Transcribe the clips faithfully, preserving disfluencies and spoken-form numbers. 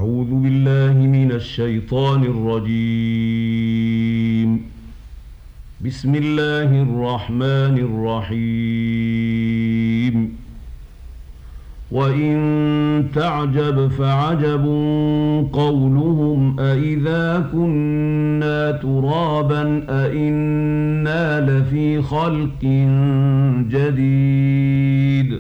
أعوذ بالله من الشيطان الرجيم. بسم الله الرحمن الرحيم. وإن تعجب فعجب قولهم أإذا كنا ترابا أإنا لفي خلق جديد.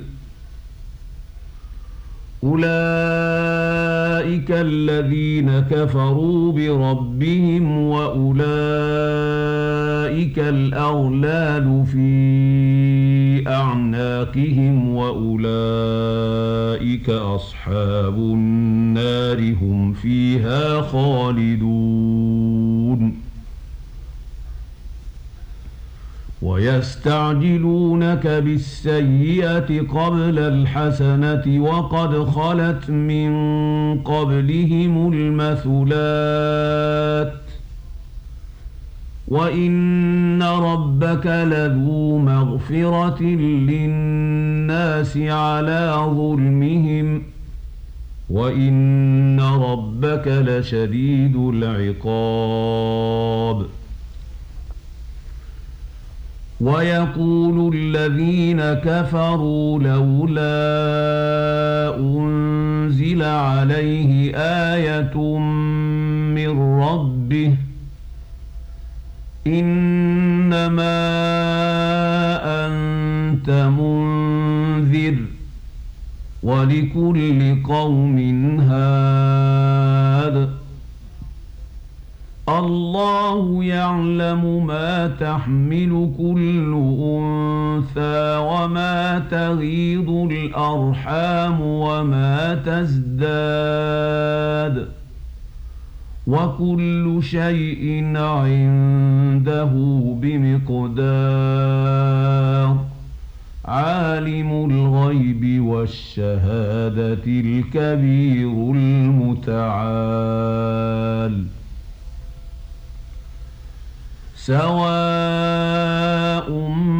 أولئك الذين كفروا بربهم وأولئك الأغلال في أعناقهم وأولئك أصحاب النار هم فيها خالدون. ويستعجلونك بالسيئة قبل الحسنة وقد خلت من قبلهم المثلات وإن ربك لذو مغفرة للناس على ظلمهم وإن ربك لشديد العقاب. ويقول الذين كفروا لولا أنزل عليه آية من ربه إنما أنت منذر ولكل قوم هاد. الله يعلم ما تحمل كل أنثى وما تغيض الأرحام وما تزداد وكل شيء عنده بمقدار. عالم الغيب والشهادة الكبير المتعال. سواء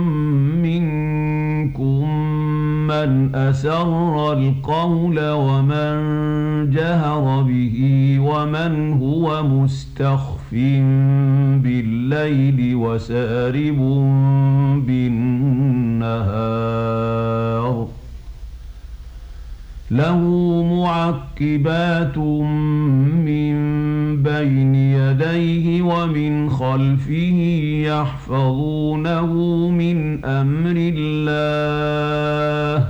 منكم من أسر القول ومن جهر به ومن هو مستخف بالليل وسارب بالنهار. له معقبات من بين يديه ومن خلفه يحفظونه من أمر الله.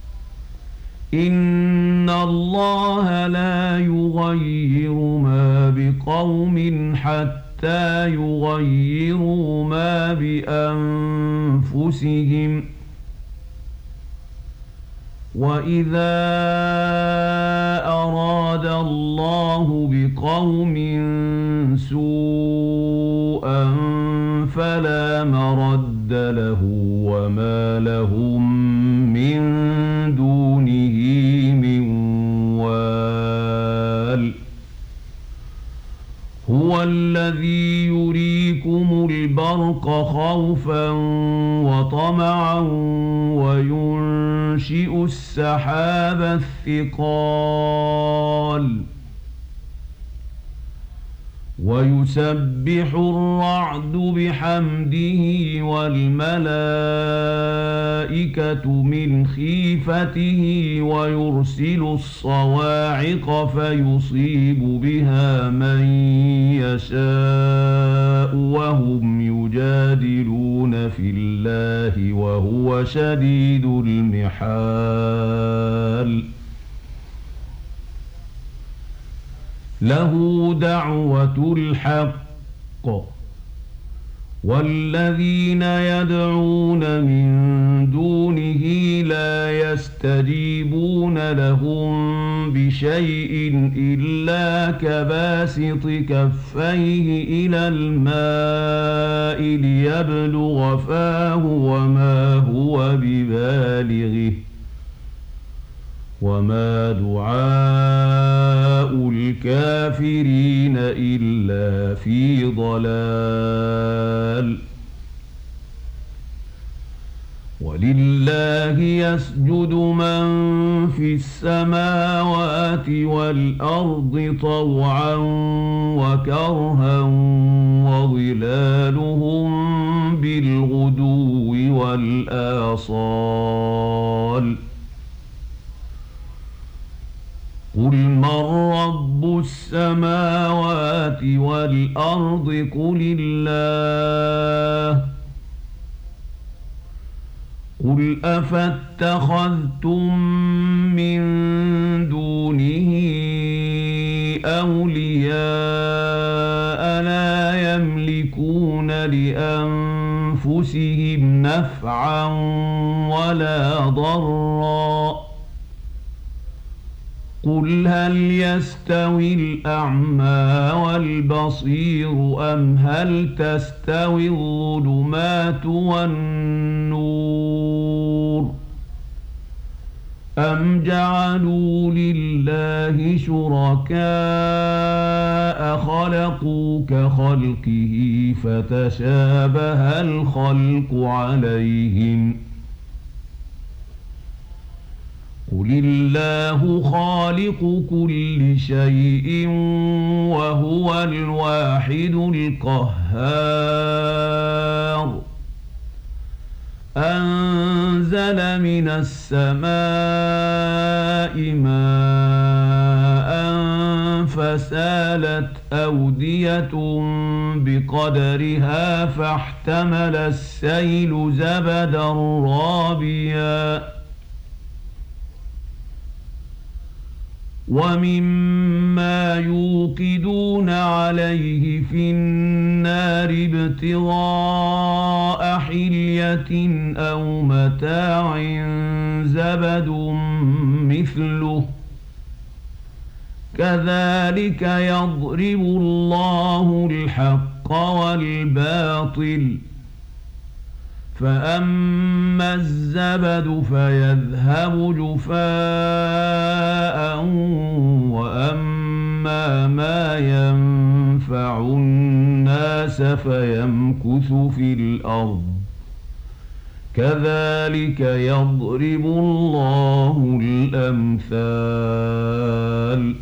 إن الله لا يغير ما بقوم حتى يغيروا ما بأنفسهم. وإذا أراد الله بقوم سوءا فلا مرد له وما لهم من دونه من وال. هو الذي يريكم البرق خوفا وطمعا وينشئ السحاب الثقال ويسبح الرعد بحمده والملائكة من خيفته ويرسل الصواعق فيصيب بها من يشاء وهم يجادلون في الله وهو شديد المحال. له دعوة الحق والذين يدعون من دونه لا يستجيبون لهم بشيء إلا كباسط كفيه إلى الماء ليبلغ فاه وما هو ببالغه وما دعاء الكافرين إلا في ضلال. ولله يسجد من في السماوات والأرض طوعا وكرها وظلالهم بالغدو والآصال قل من رب السماوات والأرض قل الله قل أفاتخذتم من دونه أولياء لا يملكون لأنفسهم نفعا ولا ضرا قل هل يستوي الأعمى والبصير أم هل تستوي الظلمات والنور أم جعلوا لله شركاء خلقوا كخلقه فتشابه الخلق عليهم قل الله خالق كل شيء وهو الواحد القهار أنزل من السماء ماء فسالت أودية بقدرها فاحتمل السيل زبدا رابيا ومما يوقدون عليه في النار ابتغاء حلية أو متاع زبد مثله كذلك يضرب الله الحق والباطل فأما الزبد فيذهب جفاء وأما ما ينفع الناس فيمكث في الأرض كذلك يضرب الله الأمثال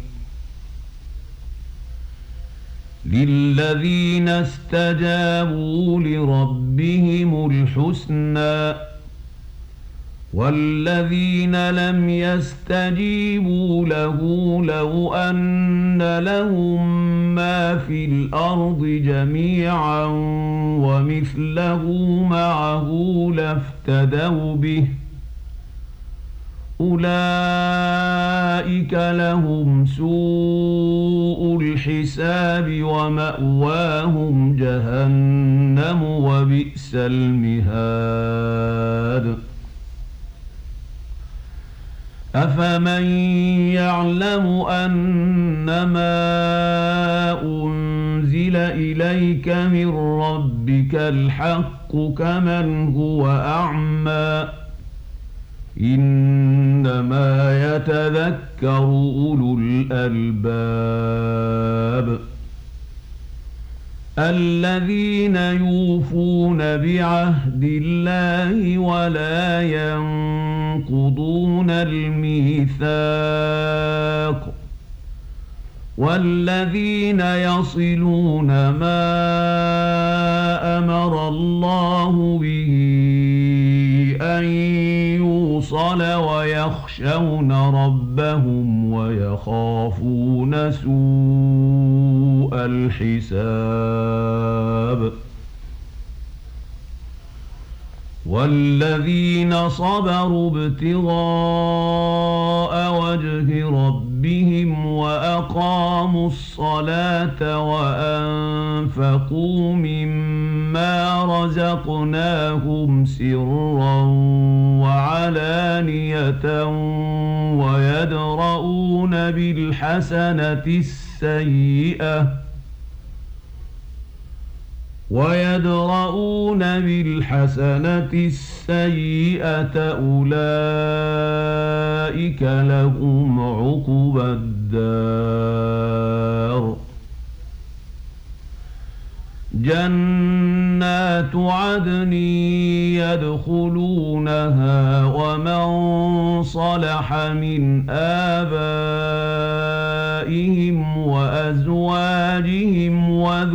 للذين استجابوا لربهم الحسنى والذين لم يستجيبوا له لو أن لهم ما في الأرض جميعا ومثله معه لافتدوا به أولئك لهم سوء الحساب ومأواهم جهنم وبئس المهاد أفمن يعلم أنما أنزل إليك من ربك الحق كمن هو أعمى إنما يتذكر أولو الألباب الذين يوفون بعهد الله ولا ينقضون الميثاق والذين يصلون ما أمر الله به أن يوصل ويخشون ربهم ويخافون سوء الحساب والذين صبروا ابتغاء وجه ربهم وأقاموا الصلاة وأنفقوا مما رزقناهم سرا وعلانية ويدرؤون بالحسنة السيئة ويدرؤون بالحسنة السيئة أولئك لهم عقبى الدار جنات جنات عدن يدخلونها ومن صلح من آبائهم وأزواجهم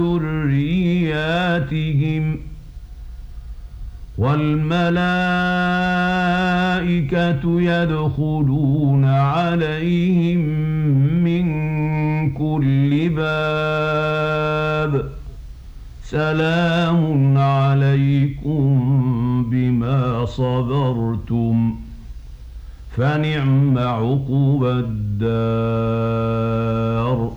وذرياتهم والملائكة يدخلون عليهم من كل باب سلام عليكم بما صبرتم فنعم عقبى الدار.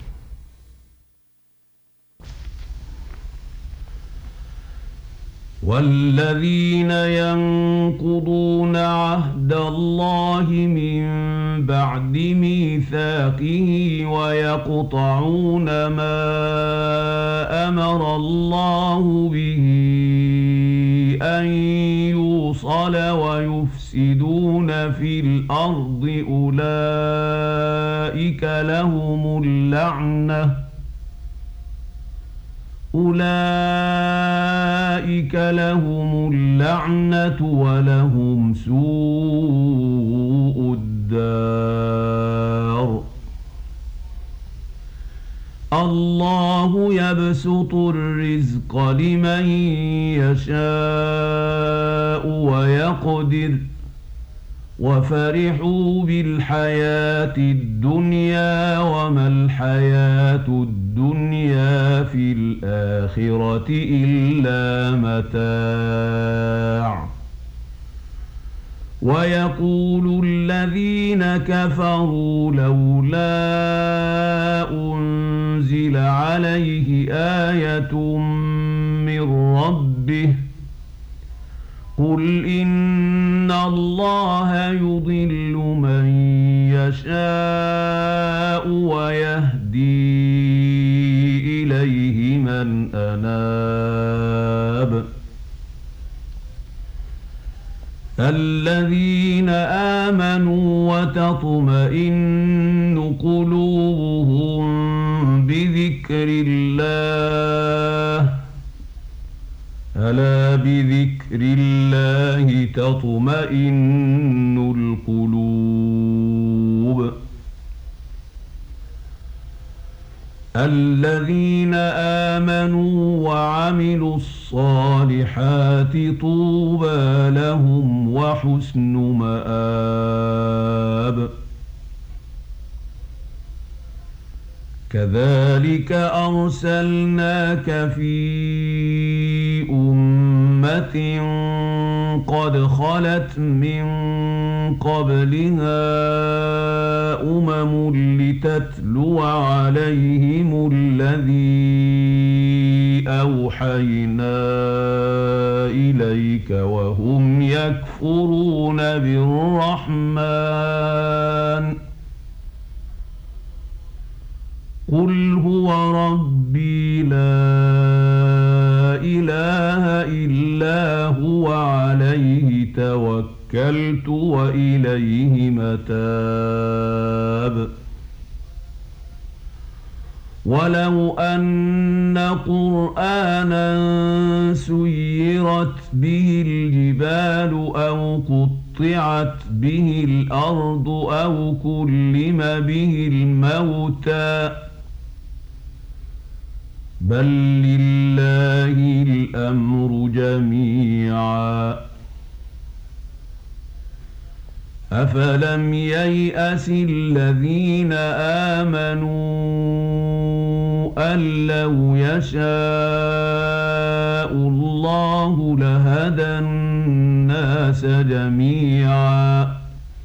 والذين ينقضون عهد الله من بعد ميثاقه ويقطعون ما أمر الله به أن يوصل ويفسدون في الأرض أولئك لهم اللعنة أولئك لهم اللعنة ولهم سوء الدار. الله يبسط الرزق لمن يشاء ويقدر وفرحوا بالحياة الدنيا وما الحياة الدنيا في الآخرة إلا متاع. ويقول الذين كفروا لولا أنزل عليه آية من ربه قل إن الله يضل من يشاء ويهدي إليه من أناب. الذين آمنوا وتطمئن قلوبهم بذكر الله ألا بذكر الله تطمئن القلوب. الذين آمنوا وعملوا الصالحات طوبى لهم وحسن مآب. كذلك أرسلناك في أمة قد خلت من قبلها أمم لتتلو عليهم الذي أوحينا إليك وهم يكفرون بالرحمن قل هو ربي لا إله إلا هو عليه توكلت وإليه متاب. ولو أن قرآنا سيرت به الجبال أو قطعت به الأرض أو كلم به الموتى بل لله الأمر جميعا أفلم ييأس الذين آمنوا أن لو يشاء الله لهدى الناس جميعا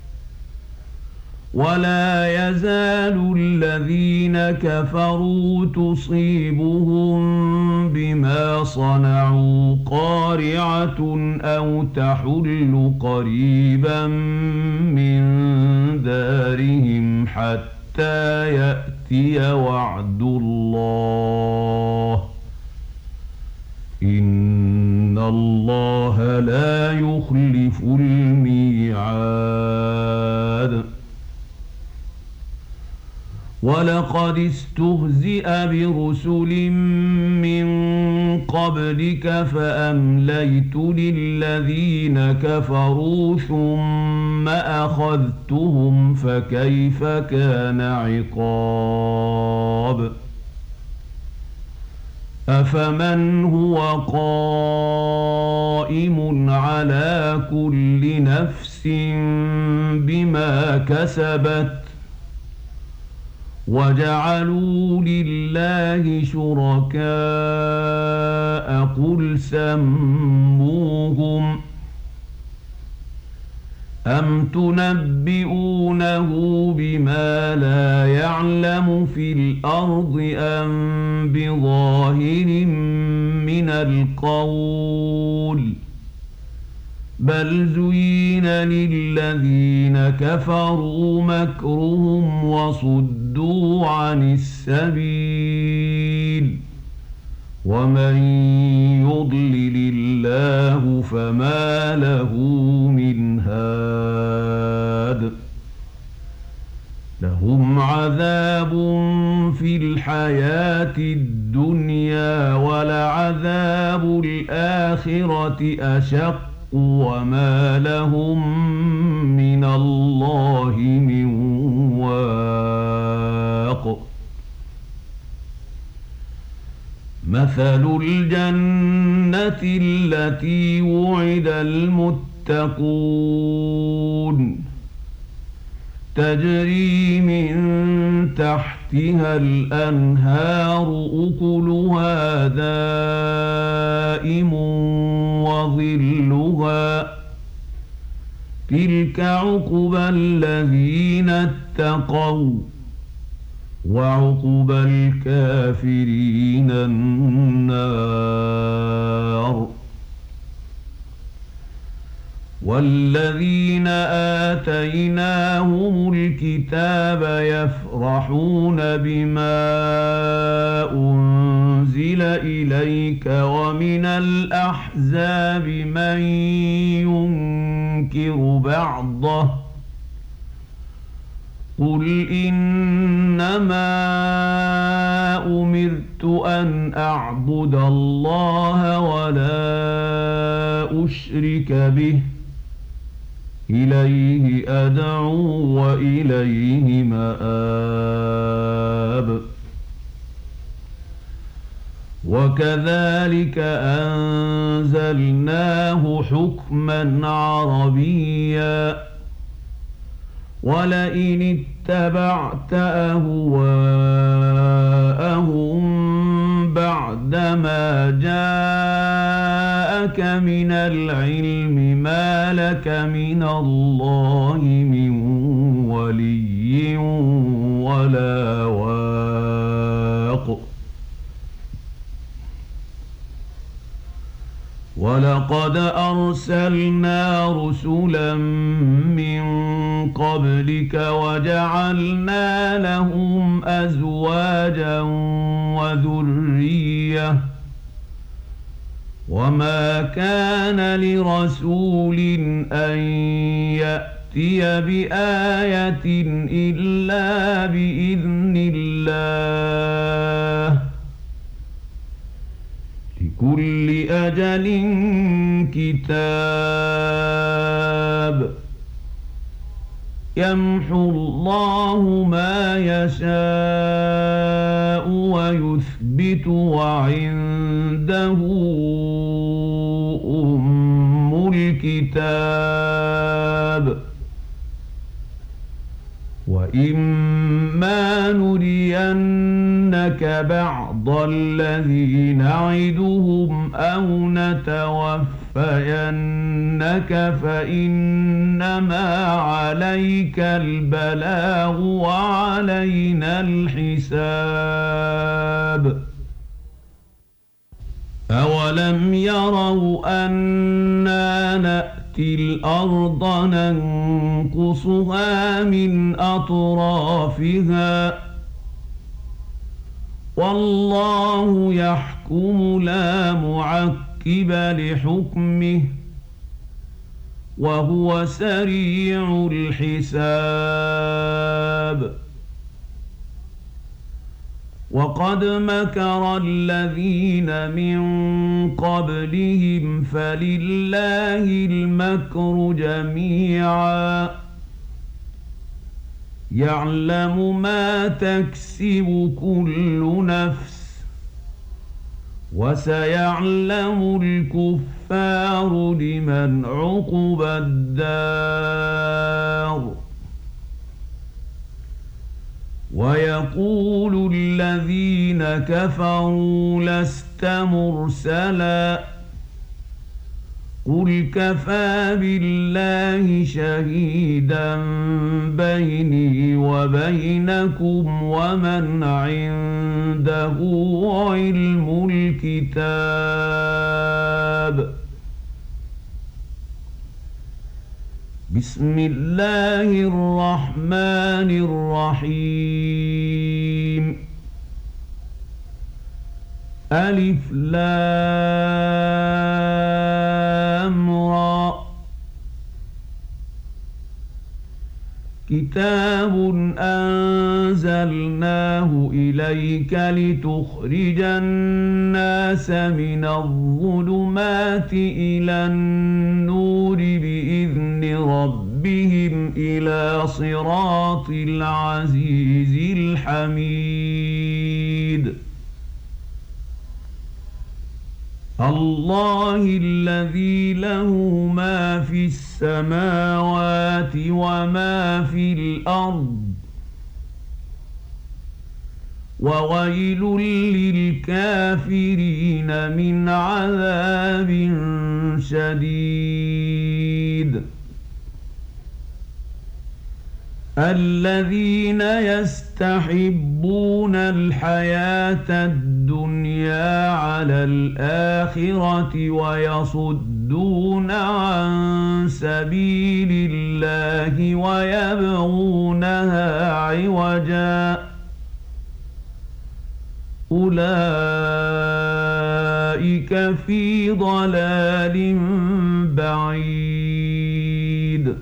ولا يزال الذين كفروا تصيبهم بما صنعوا قارعة أو تحل قريبا من دارهم حتى يأتي وعد الله إن الله لا يخلف الميعاد. ولقد استهزئ برسل من قبلك فأمليت للذين كفروا ثم أخذتهم فكيف كان عقاب أفمن هو قائم على كل نفس بما كسبت وجعلوا لله شركاء قل سموهم أم تنبئونه بما لا يعلم في الأرض أم بظاهر من القول بل زين للذين كفروا مكرهم وصدوا عن السبيل ومن يضلل الله فما له من هاد لهم عذاب في الحياة الدنيا ولعذاب الآخرة أشق وما لهم من الله من واق مثل الجنة التي وعد المتقون تجري من تحتها الأنهار أكلها دائم وظلها تلك عقبى الذين اتقوا وعقبى الكافرين النار والذين آتيناهم الكتاب يفرحون بما أنزل إليك ومن الأحزاب من ينكر بعضه قل إنما أمرت أن أعبد الله ولا أشرك به إليه أدعو وإليه مآب وكذلك أنزلناه حكما عربيا ولئن اتبعت أهواءهم بعدما جاءك من العلم ما لك من الله من ولي ولا واق ولقد أرسلنا رسلا من قبلك وجعلنا لهم أزواجا وذرية وما كان لرسول أن يأتي بآية إلا بإذن الله لكل أجل كتاب يمحو الله ما يشاء ويثبت وعنده أم الكتاب وإما نرينك بعض الذي نعدهم أو نتوفينك فإنما عليك البلاغ وعلينا الحساب أولم يروا أنا نأتي الأرض ننقصها من أطرافها والله يحكم لا معقب لحكمه وهو سريع الحساب وقد مكر الذين من قبلهم فلله المكر جميعا يعلم ما تكسب كل نفس وسيعلم الكفار لمن عقبى الدار ويقول الذين كفروا لست مرسلا قل كفى بالله شهيدا بيني وبينكم ومن عنده علم الكتاب بسم الله الرحمن الرحيم ألف لام را كتاب أنزلناه إليك لتخرج الناس من الظلمات إلى النور بإذن ربهم إلى صراط العزيز الحميد الله الذي له ما في السماوات وما في الأرض وويل للكافرين من عذاب شديد الذين يستحبون الحياة الدنيا على الآخرة ويصدون عن سبيل الله ويبغونها عوجا أولئك في ضلال بعيد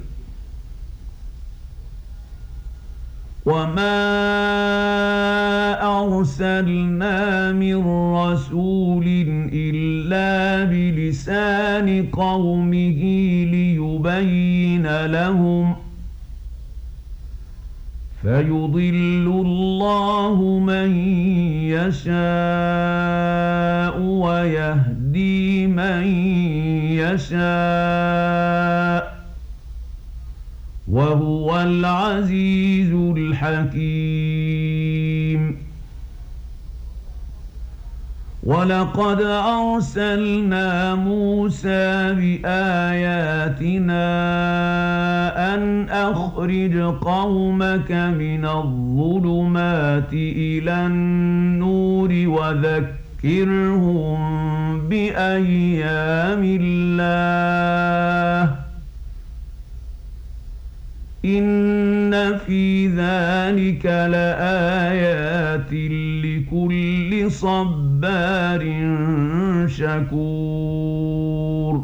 وما أرسلنا من رسول إلا بلسان قومه ليبين لهم فيضل الله من يشاء ويهدي من يشاء وهو العزيز الحكيم ولقد أرسلنا موسى بآياتنا أن أخرج قومك من الظلمات إلى النور وذكرهم بأيام الله إن في ذلك لآيات لكل صبار شكور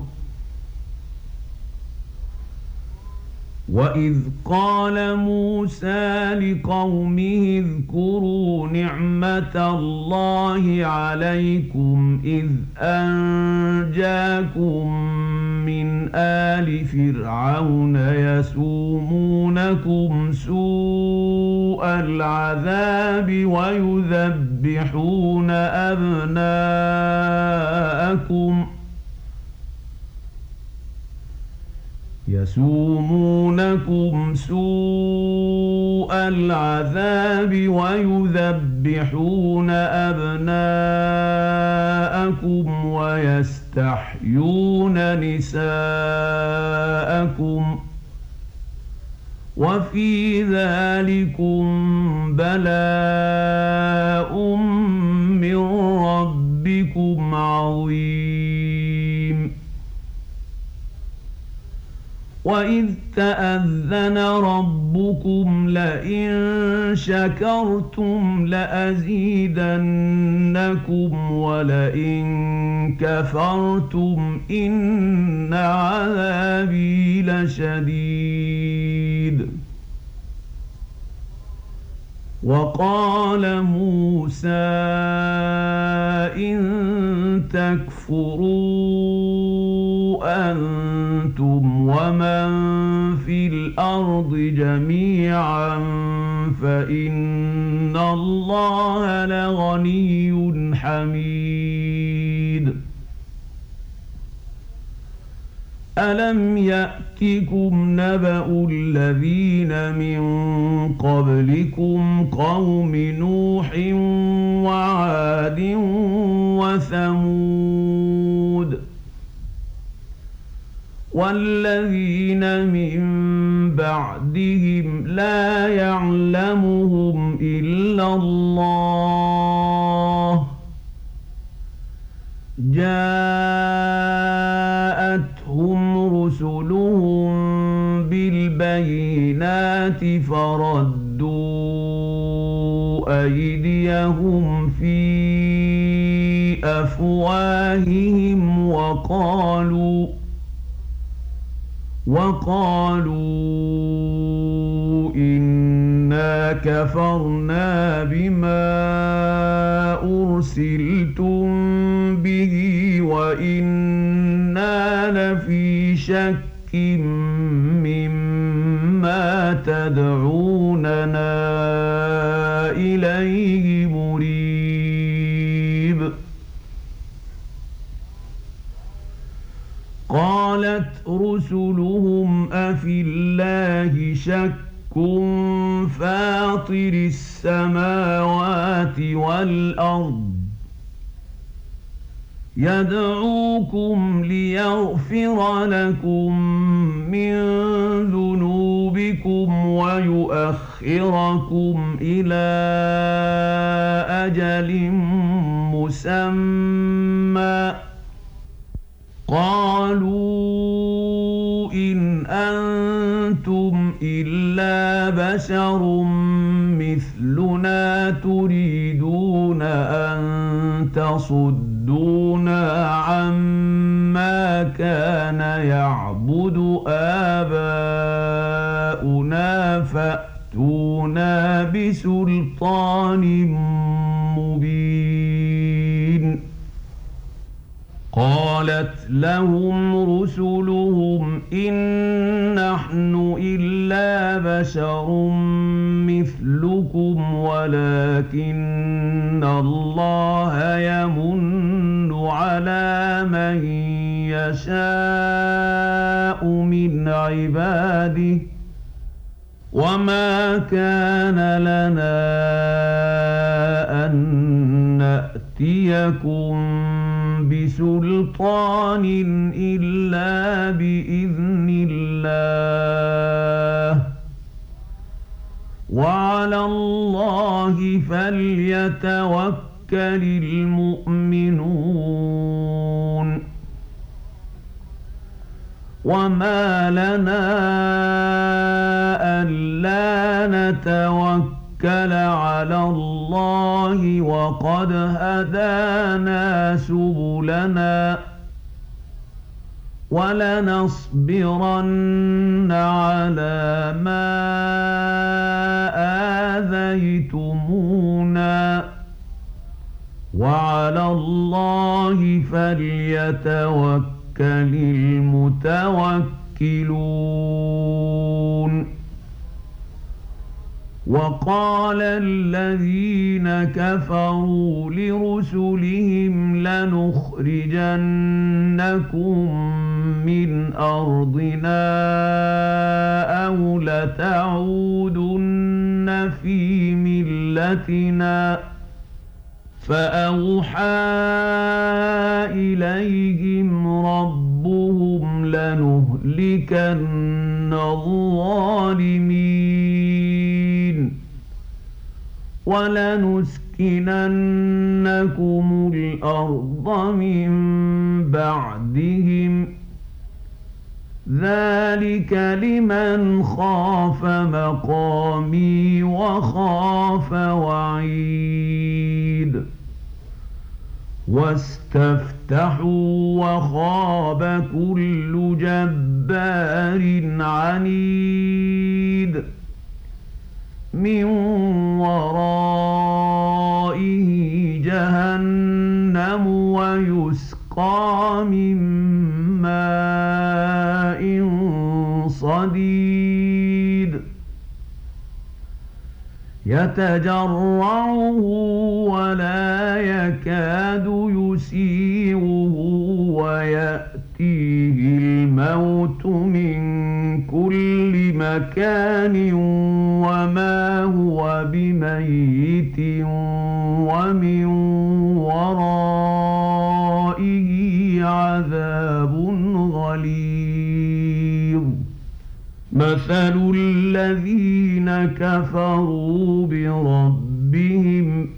وإذ قال موسى لقومه اذكروا نعمة الله عليكم إذ أنجاكم من آل فرعون يسومونكم سوء العذاب ويذبحون أبناءكم يسومونكم سوء العذاب ويذبحون أبناءكم ويستحيون نساءكم وفي ذلكم بلاء من ربكم عظيم وإذ تأذن ربكم لئن شكرتم لأزيدنكم ولئن كفرتم إن عذابي لشديد وقال موسى إن تكفروا أنتم ومن في الأرض جميعا فإن الله لغني حميد ألم يأتكم نبأ الذين من قبلكم قوم نوح وعاد وثمود والذين من بعدهم لا يعلمهم إلا الله جاءتهم رسلهم بالبينات فردوا أيديهم في أفواههم وقالوا وقالوا إنا كفرنا بما أرسلتم به وإنا لفي شك مما تدعوننا إليه مريب قالت رسلهم أفي الله شك فاطر السماوات والأرض يدعوكم ليغفر لكم من ذنوبكم ويؤخركم إلى أجل مسمى قالوا إن أنتم إلا بشر مثلنا تريدون أن تصدونا عما كان يعبد آباؤنا فأتونا بسلطان مبين قالت لهم رسلهم إن نحن إلا بشر مثلكم ولكن الله يمن على من يشاء من عباده وما كان لنا أن نأتيكم بسلطان إلا بإذن الله وعلى الله فليتوكل المؤمنون وما لنا ألا نتوكل على الله وقد هدانا سبلنا ولنصبرن على ما آذيتمونا وعلى الله فليتوكل المتوكلون وقال الذين كفروا لرسلهم لنخرجنكم من أرضنا أو لتعودن في ملتنا فأوحى إليهم ربهم لنهلكن الظالمين ولنسكننكم الأرض من بعدهم ذلك لمن خاف مقامي وخاف وعيد واستفتحوا وخاب كل جبار عنيد من ورائه جهنم ويسقى من ماء صديد يتجرعه ولا يكاد يسيغه ويأتيه الموت من كل مكان وما هو بميت ومن ورائه عذاب غليظ مثل الذين كفروا بربهم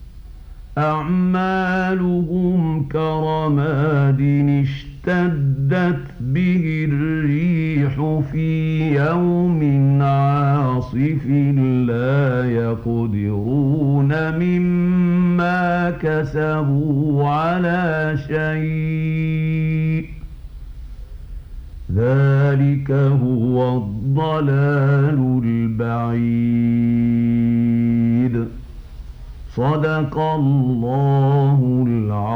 أعمالهم كرماد اشتدت به الريح في يوم عاصف لا يقدرون مما كسبوا على شيء ذلك هو الضلال البعيد صدق الله العظيم.